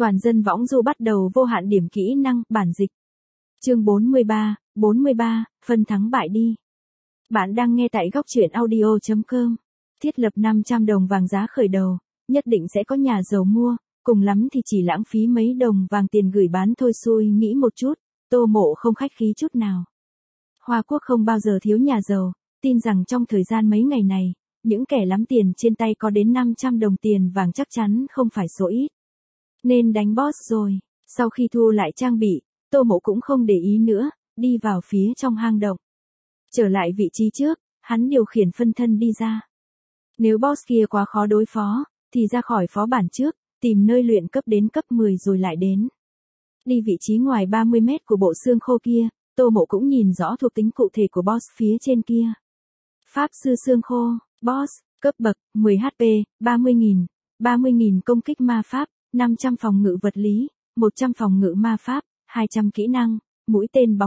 Toàn dân võng du bắt đầu vô hạn điểm kỹ năng, bản dịch. Chương 43, phân thắng bại đi. Bạn đang nghe tại góc truyện audio.com. Thiết lập 500 đồng vàng giá khởi đầu, nhất định sẽ có nhà giàu mua, cùng lắm thì chỉ lãng phí mấy đồng vàng tiền gửi bán thôi. Xui nghĩ một chút, Tô Mộ không khách khí chút nào. Hoa Quốc không bao giờ thiếu nhà giàu, tin rằng trong thời gian mấy ngày này, những kẻ lắm tiền trên tay có đến 500 đồng tiền vàng chắc chắn không phải số ít. Nên đánh boss rồi. Sau khi thu lại trang bị, Tô Mộ cũng không để ý nữa, đi vào phía trong hang động. Trở lại vị trí trước, hắn điều khiển phân thân đi ra. Nếu boss kia quá khó đối phó, thì ra khỏi phó bản trước, tìm nơi luyện cấp đến cấp 10 rồi lại đến. Đi vị trí ngoài 30 mét của bộ xương khô kia, Tô Mộ cũng nhìn rõ thuộc tính cụ thể của boss phía trên kia. Pháp sư xương khô, boss, cấp bậc, 10 HP, 30.000, 30.000 công kích ma pháp, 500 phòng ngự vật lý, 100 phòng ngự ma pháp, 200 kỹ năng, mũi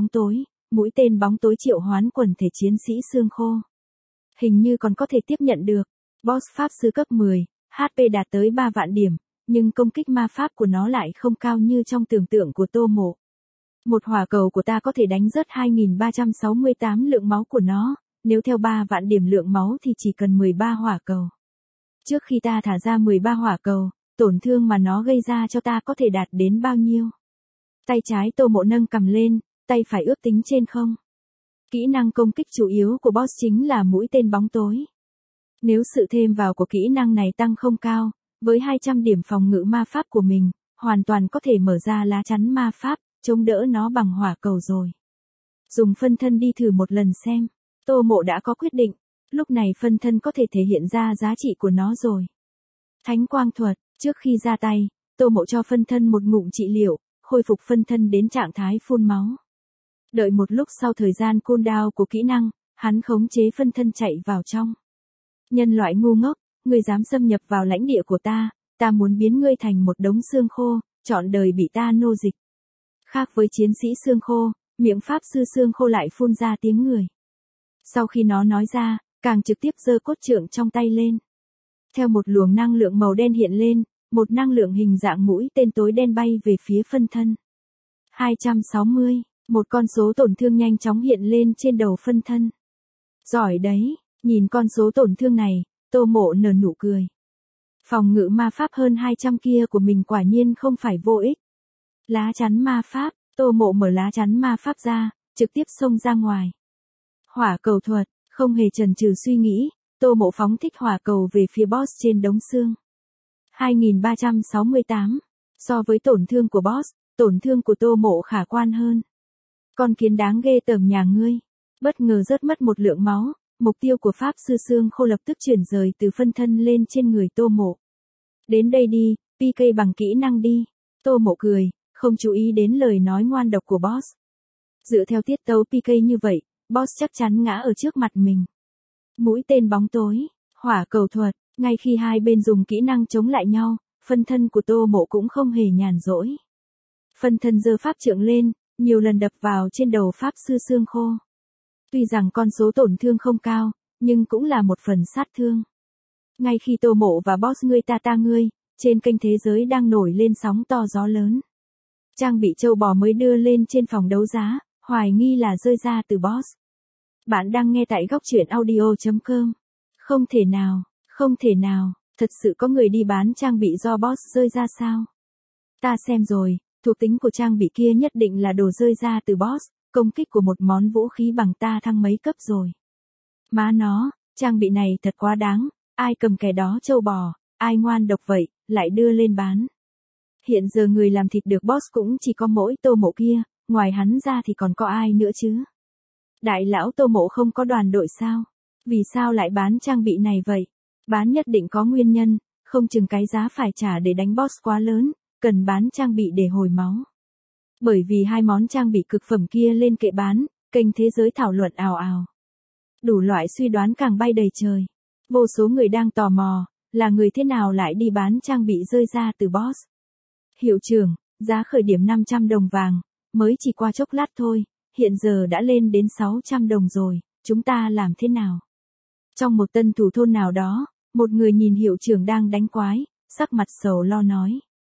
tên bóng tối triệu hoán quần thể chiến sĩ xương khô. Hình như còn có thể tiếp nhận được. Boss pháp sư cấp 10, HP đạt tới 3 vạn điểm, nhưng công kích ma pháp của nó lại không cao như trong tưởng tượng của Tô Mộ. Một hỏa cầu của ta có thể đánh rớt 2368 lượng máu của nó, nếu theo 3 vạn điểm lượng máu thì chỉ cần 13 hỏa cầu. Trước khi ta thả ra 13 hỏa cầu, tổn thương mà nó gây ra cho ta có thể đạt đến bao nhiêu? Tay trái Tô Mộ nâng cầm lên, tay phải ước tính trên không. Kỹ năng công kích chủ yếu của boss chính là mũi tên bóng tối. Nếu sự thêm vào của kỹ năng này tăng không cao, với 200 điểm phòng ngự ma pháp của mình, hoàn toàn có thể mở ra lá chắn ma pháp, chống đỡ nó bằng hỏa cầu rồi. Dùng phân thân đi thử một lần xem. Tô Mộ đã có quyết định, lúc này phân thân có thể thể hiện ra giá trị của nó rồi. Thánh quang thuật, trước khi ra tay, Tô Mộ cho phân thân một ngụm trị liệu, khôi phục phân thân đến trạng thái phun máu. Đợi một lúc sau thời gian cooldown của kỹ năng, hắn khống chế phân thân chạy vào trong. Nhân loại ngu ngốc, ngươi dám xâm nhập vào lãnh địa của ta muốn biến ngươi thành một đống xương khô, trọn đời bị ta nô dịch. Khác với chiến sĩ xương khô, miệng pháp sư xương khô lại phun ra tiếng người. Sau khi nó nói ra, càng trực tiếp giơ cốt trượng trong tay lên. Theo một luồng năng lượng màu đen hiện lên, một năng lượng hình dạng mũi tên tối đen bay về phía phân thân. 260, một con số tổn thương nhanh chóng hiện lên trên đầu phân thân. Giỏi đấy, nhìn con số tổn thương này, Tô Mộ nở nụ cười. Phòng ngự ma pháp hơn 200 kia của mình quả nhiên không phải vô ích. Lá chắn ma pháp, Tô Mộ mở lá chắn ma pháp ra, trực tiếp xông ra ngoài. Hỏa cầu thuật, không hề chần chừ suy nghĩ, Tô Mộ phóng thích hỏa cầu về phía boss trên đống xương. 2368, so với tổn thương của boss, tổn thương của Tô Mộ khả quan hơn. Con kiến đáng ghê tởm nhà ngươi, bất ngờ rớt mất một lượng máu, mục tiêu của pháp sư xương khô lập tức chuyển rời từ phân thân lên trên người Tô Mộ. Đến đây đi, PK bằng kỹ năng đi. Tô Mộ cười, không chú ý đến lời nói ngoan độc của boss. Dựa theo tiết tấu PK như vậy, boss chắc chắn ngã ở trước mặt mình. Mũi tên bóng tối, hỏa cầu thuật, ngay khi hai bên dùng kỹ năng chống lại nhau, phân thân của Tô Mộ cũng không hề nhàn rỗi. Phân thân giơ pháp trượng lên, nhiều lần đập vào trên đầu pháp sư xương khô. Tuy rằng con số tổn thương không cao, nhưng cũng là một phần sát thương. Ngay khi Tô Mộ và boss ngươi ta ngươi, trên kênh thế giới đang nổi lên sóng to gió lớn. Trang bị châu bò mới đưa lên trên phòng đấu giá, hoài nghi là rơi ra từ boss. Bạn đang nghe tại góc truyện audio.com. Không thể nào, thật sự có người đi bán trang bị do boss rơi ra sao? Ta xem rồi, thuộc tính của trang bị kia nhất định là đồ rơi ra từ boss, công kích của một món vũ khí bằng ta thăng mấy cấp rồi. Má nó, trang bị này thật quá đáng, ai cầm kẻ đó châu bò, ai ngoan độc vậy, lại đưa lên bán. Hiện giờ người làm thịt được boss cũng chỉ có mỗi Tô Mộ kia, ngoài hắn ra thì còn có ai nữa chứ? Đại lão Tô Mộ không có đoàn đội sao? Vì sao lại bán trang bị này vậy? Bán nhất định có nguyên nhân, không chừng cái giá phải trả để đánh boss quá lớn, cần bán trang bị để hồi máu. Bởi vì hai món trang bị cực phẩm kia lên kệ bán, kênh thế giới thảo luận ào ào. Đủ loại suy đoán càng bay đầy trời. Vô số người đang tò mò, là người thế nào lại đi bán trang bị rơi ra từ boss. Hiệu trưởng, giá khởi điểm 500 đồng vàng, mới chỉ qua chốc lát thôi, hiện giờ đã lên đến 600 đồng rồi, chúng ta làm thế nào? Trong một tân thủ thôn nào đó, một người nhìn hiệu trưởng đang đánh quái, sắc mặt sầu lo nói.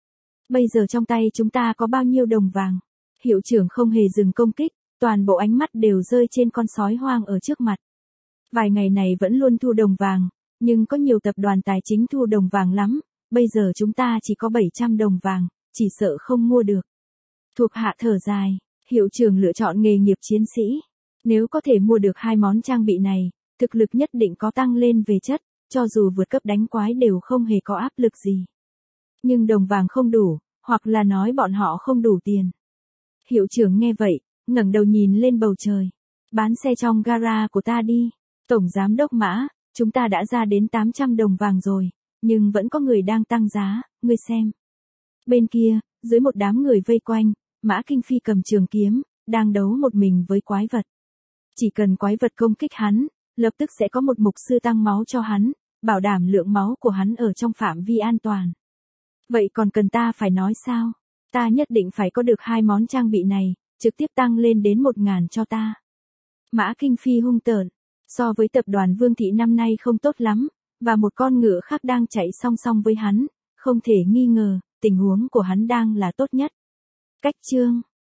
Bây giờ trong tay chúng ta có bao nhiêu đồng vàng? Hiệu trưởng không hề dừng công kích, toàn bộ ánh mắt đều rơi trên con sói hoang ở trước mặt. Vài ngày này vẫn luôn thu đồng vàng, nhưng có nhiều tập đoàn tài chính thu đồng vàng lắm, bây giờ chúng ta chỉ có 700 đồng vàng, chỉ sợ không mua được. Thuộc hạ thở dài, hiệu trưởng lựa chọn nghề nghiệp chiến sĩ. Nếu có thể mua được hai món trang bị này, thực lực nhất định có tăng lên về chất, cho dù vượt cấp đánh quái đều không hề có áp lực gì. Nhưng đồng vàng không đủ, hoặc là nói bọn họ không đủ tiền. Hiệu trưởng nghe vậy, ngẩng đầu nhìn lên bầu trời. Bán xe trong gara của ta đi. Tổng giám đốc Mã, chúng ta đã ra đến 800 đồng vàng rồi, nhưng vẫn có người đang tăng giá, ngươi xem. Bên kia, dưới một đám người vây quanh, Mã Kinh Phi cầm trường kiếm, đang đấu một mình với quái vật. Chỉ cần quái vật công kích hắn, lập tức sẽ có một mục sư tăng máu cho hắn, bảo đảm lượng máu của hắn ở trong phạm vi an toàn. Vậy còn cần ta phải nói sao? Ta nhất định phải có được hai món trang bị này, trực tiếp tăng lên đến 1.000 cho ta. Mã Kinh Phi hung tợn, so với tập đoàn Vương Thị năm nay không tốt lắm, và một con ngựa khác đang chạy song song với hắn, không thể nghi ngờ, tình huống của hắn đang là tốt nhất. Cách chương